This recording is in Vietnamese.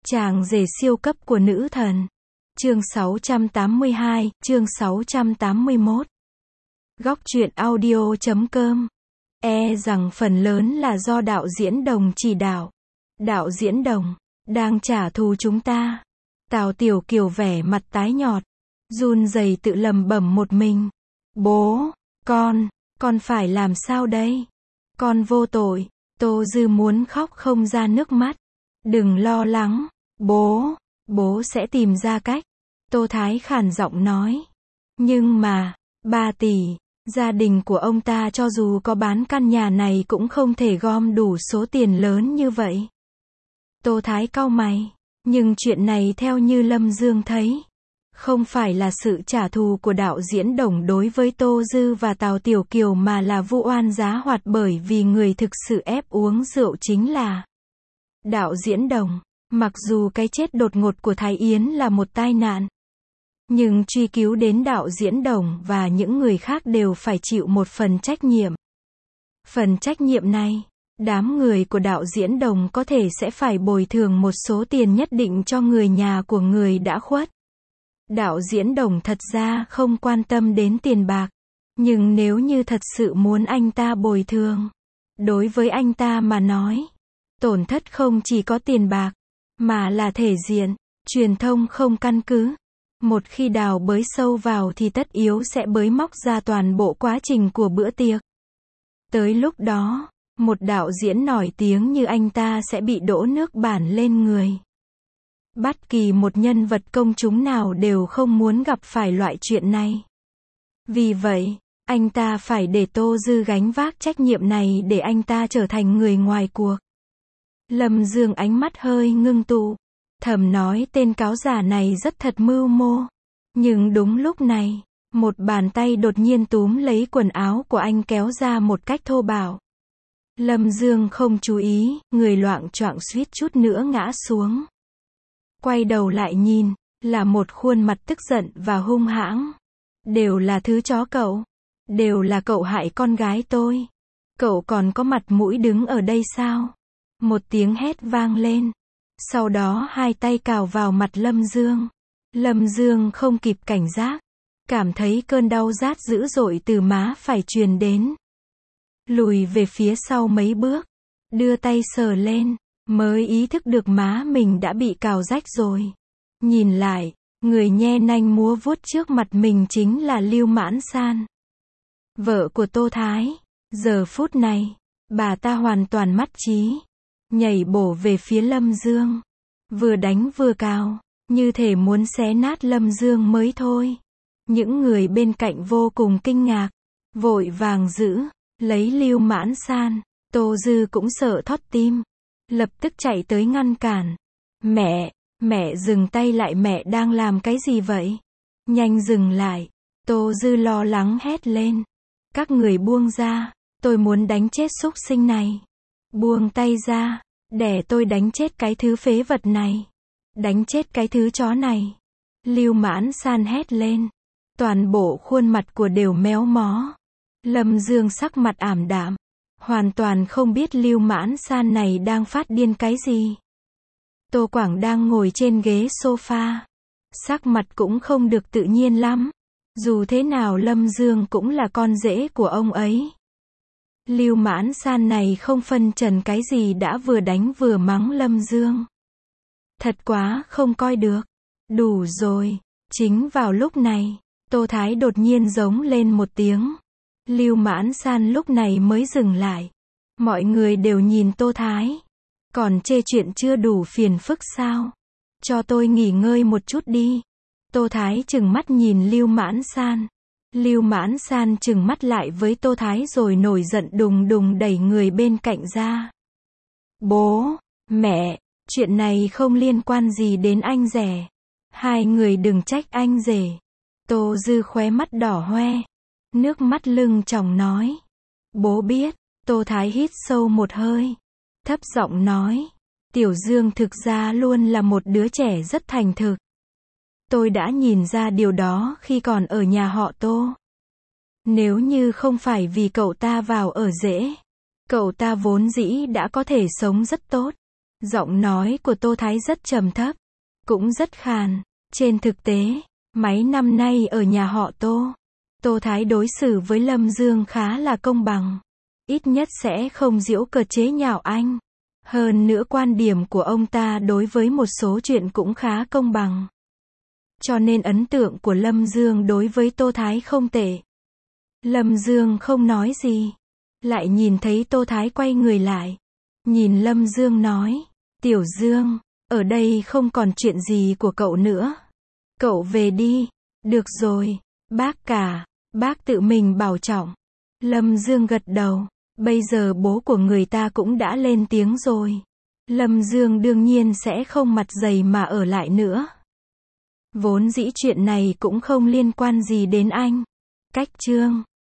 Chàng rể siêu cấp của nữ thần. Chương 682, chương 681. Góc truyện audio.com. Rằng phần lớn là do đạo diễn Đồng chỉ đạo. Đạo diễn Đồng đang trả thù chúng ta. Tào Tiểu Kiều vẻ mặt tái nhợt, run rẩy tự lẩm bẩm một mình. Bố, con phải làm sao đây? Con vô tội. Tô Dư muốn khóc không ra nước mắt. Đừng lo lắng, bố sẽ tìm ra cách. Tô Thái khàn giọng nói. Nhưng mà, 3 tỷ, gia đình của ông ta cho dù có bán căn nhà này cũng không thể gom đủ số tiền lớn như vậy. Tô Thái cau mày, nhưng chuyện này theo như Lâm Dương thấy, không phải là sự trả thù của đạo diễn Đồng đối với Tô Dư và Tào Tiểu Kiều mà là vu oan giá hoạt bởi vì người thực sự ép uống rượu chính là đạo diễn Đồng. Mặc dù cái chết đột ngột của Thái Yến là một tai nạn, nhưng truy cứu đến đạo diễn Đồng và những người khác đều phải chịu một phần trách nhiệm. Phần trách nhiệm này, đám người của đạo diễn Đồng có thể sẽ phải bồi thường một số tiền nhất định cho người nhà của người đã khuất. Đạo diễn Đồng thật ra không quan tâm đến tiền bạc, nhưng nếu như thật sự muốn anh ta bồi thường, đối với anh ta mà nói, tổn thất không chỉ có tiền bạc, mà là thể diện, truyền thông không căn cứ. Một khi đào bới sâu vào thì tất yếu sẽ bới móc ra toàn bộ quá trình của bữa tiệc. Tới lúc đó, một đạo diễn nổi tiếng như anh ta sẽ bị đổ nước bẩn lên người. Bất kỳ một nhân vật công chúng nào đều không muốn gặp phải loại chuyện này. Vì vậy, anh ta phải để Tô Dư gánh vác trách nhiệm này để anh ta trở thành người ngoài cuộc. Lâm Dương ánh mắt hơi ngưng tụ, thầm nói tên cáo giả này rất thật mưu mô. Nhưng đúng lúc này, một bàn tay đột nhiên túm lấy quần áo của anh kéo ra một cách thô bạo. Lâm Dương không chú ý, người loạng choạng suýt chút nữa ngã xuống. Quay đầu lại nhìn, là một khuôn mặt tức giận và hung hãng. Đều là thứ chó cậu. Đều là cậu hại con gái tôi. Cậu còn có mặt mũi đứng ở đây sao? Một tiếng hét vang lên. Sau đó hai tay cào vào mặt Lâm Dương. Lâm Dương không kịp cảnh giác, cảm thấy cơn đau rát dữ dội từ má phải truyền đến. Lùi về phía sau mấy bước, đưa tay sờ lên, mới ý thức được má mình đã bị cào rách rồi. Nhìn lại, người nhe nanh múa vuốt trước mặt mình chính là Lưu Mãn San, vợ của Tô Thái. Giờ phút này, bà ta hoàn toàn mất trí, nhảy bổ về phía Lâm Dương, vừa đánh vừa cào, như thể muốn xé nát Lâm Dương mới thôi. Những người bên cạnh vô cùng kinh ngạc, vội vàng giữ lấy Lưu Mãn San. Tô Dư cũng sợ thót tim, lập tức chạy tới ngăn cản. Mẹ dừng tay lại, mẹ đang làm cái gì vậy? Nhanh dừng lại. Tô Dư lo lắng hét lên. Các người buông ra, tôi muốn đánh chết súc sinh này. Buông tay ra, để tôi đánh chết cái thứ phế vật này. Đánh chết cái thứ chó này. Lưu Mãn San hét lên. Toàn bộ khuôn mặt của đều méo mó. Lâm Dương sắc mặt ảm đạm, hoàn toàn không biết Lưu Mãn San này đang phát điên cái gì. Tô Quảng đang ngồi trên ghế sofa, sắc mặt cũng không được tự nhiên lắm. Dù thế nào Lâm Dương cũng là con rể của ông ấy. Lưu Mãn San này không phân trần cái gì đã vừa đánh vừa mắng Lâm Dương. Thật quá không coi được. Đủ rồi. Chính vào lúc này, Tô Thái đột nhiên giống lên một tiếng. Lưu Mãn San lúc này mới dừng lại. Mọi người đều nhìn Tô Thái. Còn chê chuyện chưa đủ phiền phức sao? Cho tôi nghỉ ngơi một chút đi. Tô Thái trừng mắt nhìn Lưu Mãn San. Lưu Mãn San trừng mắt lại với Tô Thái rồi nổi giận đùng đùng đẩy người bên cạnh ra. Bố, mẹ, chuyện này không liên quan gì đến anh rể. Hai người đừng trách anh rể. Tô Dư khóe mắt đỏ hoe, nước mắt lưng tròng nói. Bố biết. Tô Thái hít sâu một hơi, thấp giọng nói. Tiểu Dương thực ra luôn là một đứa trẻ rất thành thực. Tôi đã nhìn ra điều đó khi còn ở nhà họ Tô. Nếu như không phải vì cậu ta vào ở rễ, cậu ta vốn dĩ đã có thể sống rất tốt. Giọng nói của Tô Thái rất trầm thấp, cũng rất khàn. Trên thực tế, mấy năm nay ở nhà họ Tô, Tô Thái đối xử với Lâm Dương khá là công bằng. Ít nhất sẽ không giễu cợt chế nhạo anh. Hơn nữa quan điểm của ông ta đối với một số chuyện cũng khá công bằng. Cho nên ấn tượng của Lâm Dương đối với Tô Thái không tệ. Lâm Dương không nói gì. Lại nhìn thấy Tô Thái quay người lại. Nhìn Lâm Dương nói, Tiểu Dương, ở đây không còn chuyện gì của cậu nữa. Cậu về đi. Được rồi, bác cả, bác tự mình bảo trọng. Lâm Dương gật đầu. Bây giờ bố của người ta cũng đã lên tiếng rồi. Lâm Dương đương nhiên sẽ không mặt dày mà ở lại nữa. Vốn dĩ chuyện này cũng không liên quan gì đến anh. Cách chương